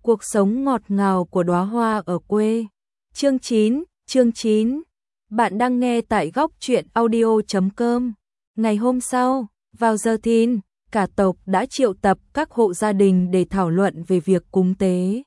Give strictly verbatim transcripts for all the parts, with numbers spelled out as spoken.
Cuộc sống ngọt ngào của đóa hoa ở quê. Chương chín, chương chín. Bạn đang nghe tại góc truyện audio chấm com. Ngày hôm sau, vào giờ thìn, cả tộc đã triệu tập các hộ gia đình để thảo luận về việc cúng tế.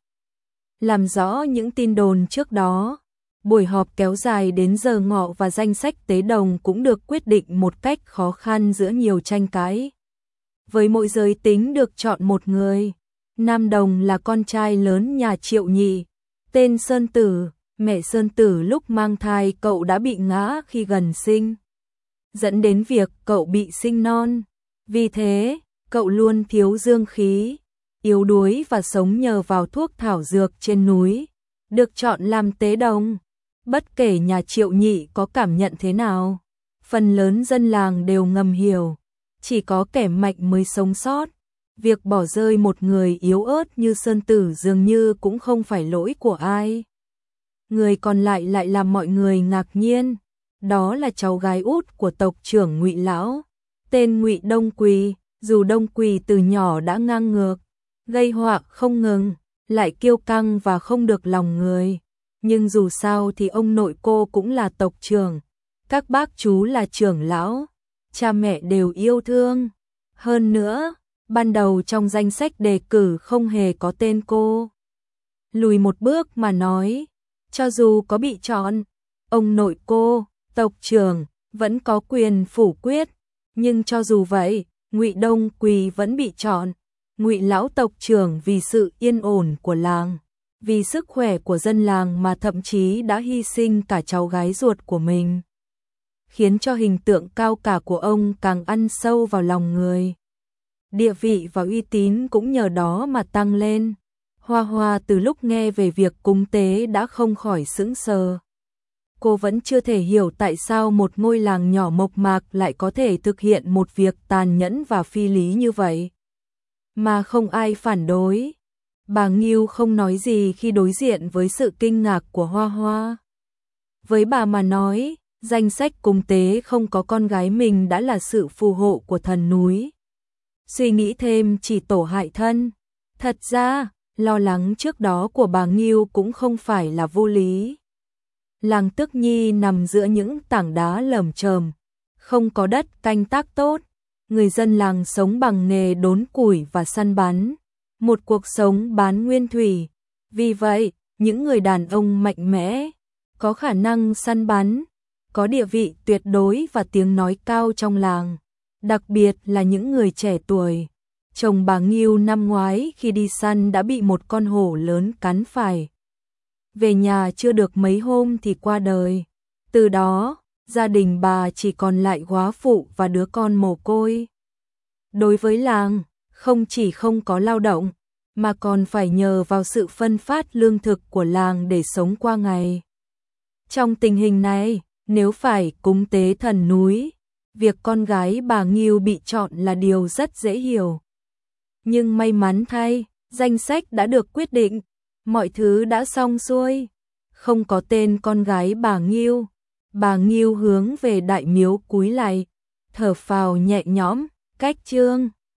Làm rõ những tin đồn trước đó, buổi họp kéo dài đến giờ ngọ và danh sách tế đồng cũng được quyết định một cách khó khăn giữa nhiều tranh cãi. Với mỗi giới tính được chọn một người. Nam Đồng là con trai lớn nhà Triệu Nhị, tên Sơn Tử. Mẹ Sơn Tử lúc mang thai cậu đã bị ngã khi gần sinh, dẫn đến việc cậu bị sinh non. Vì thế, cậu luôn thiếu dương khí, yếu đuối và sống nhờ vào thuốc thảo dược trên núi, được chọn làm tế đồng. Bất kể nhà Triệu Nhị có cảm nhận thế nào, phần lớn dân làng đều ngầm hiểu, chỉ có kẻ mạnh mới sống sót. Việc bỏ rơi một người yếu ớt như Sơn Tử dường như cũng không phải lỗi của ai. Người còn lại lại làm mọi người ngạc nhiên, đó là cháu gái út của tộc trưởng Ngụy lão, tên Ngụy Đông Quỳ. Dù Đông Quỳ từ nhỏ đã ngang ngược, gây họa không ngừng, lại kiêu căng và không được lòng người, nhưng dù sao thì ông nội cô cũng là tộc trưởng, các bác chú là trưởng lão, cha mẹ đều yêu thương. Hơn nữa, ban đầu trong danh sách đề cử không hề có tên cô. Lùi một bước mà nói, cho dù có bị chọn, ông nội cô, tộc trưởng, vẫn có quyền phủ quyết. Nhưng cho dù vậy, Ngụy Đông Quỳ vẫn bị chọn. Ngụy lão tộc trưởng vì sự yên ổn của làng, vì sức khỏe của dân làng mà thậm chí đã hy sinh cả cháu gái ruột của mình, khiến cho hình tượng cao cả của ông càng ăn sâu vào lòng người. Địa vị và uy tín cũng nhờ đó mà tăng lên. Hoa Hoa từ lúc nghe về việc cúng tế đã không khỏi sững sờ. Cô vẫn chưa thể hiểu tại sao một ngôi làng nhỏ mộc mạc lại có thể thực hiện một việc tàn nhẫn và phi lý như vậy, mà không ai phản đối. Bà Nghiêu không nói gì khi đối diện với sự kinh ngạc của Hoa Hoa. Với bà mà nói, danh sách cúng tế không có con gái mình đã là sự phù hộ của thần núi. Suy nghĩ thêm chỉ tổ hại thân. Thật ra, lo lắng trước đó của bà Nghiêu cũng không phải là vô lý. Làng Tức Nhi nằm giữa những tảng đá lởm chởm, không có đất canh tác tốt. Người dân làng sống bằng nghề đốn củi và săn bắn, một cuộc sống bán nguyên thủy. Vì vậy, những người đàn ông mạnh mẽ, có khả năng săn bắn, có địa vị tuyệt đối và tiếng nói cao trong làng, đặc biệt là những người trẻ tuổi. Chồng bà Nghiêu năm ngoái khi đi săn đã bị một con hổ lớn cắn phải. Về nhà chưa được mấy hôm thì qua đời. Từ đó, gia đình bà chỉ còn lại góa phụ và đứa con mồ côi. Đối với làng, không chỉ không có lao động, mà còn phải nhờ vào sự phân phát lương thực của làng để sống qua ngày. Trong tình hình này, nếu phải cúng tế thần núi, việc con gái bà Nghiêu bị chọn là điều rất dễ hiểu. Nhưng may mắn thay, danh sách đã được quyết định, mọi thứ đã xong xuôi, không có tên con gái bà Nghiêu. Bà Nghiêu hướng về đại miếu cúi lạy, thở phào nhẹ nhõm, cách chương.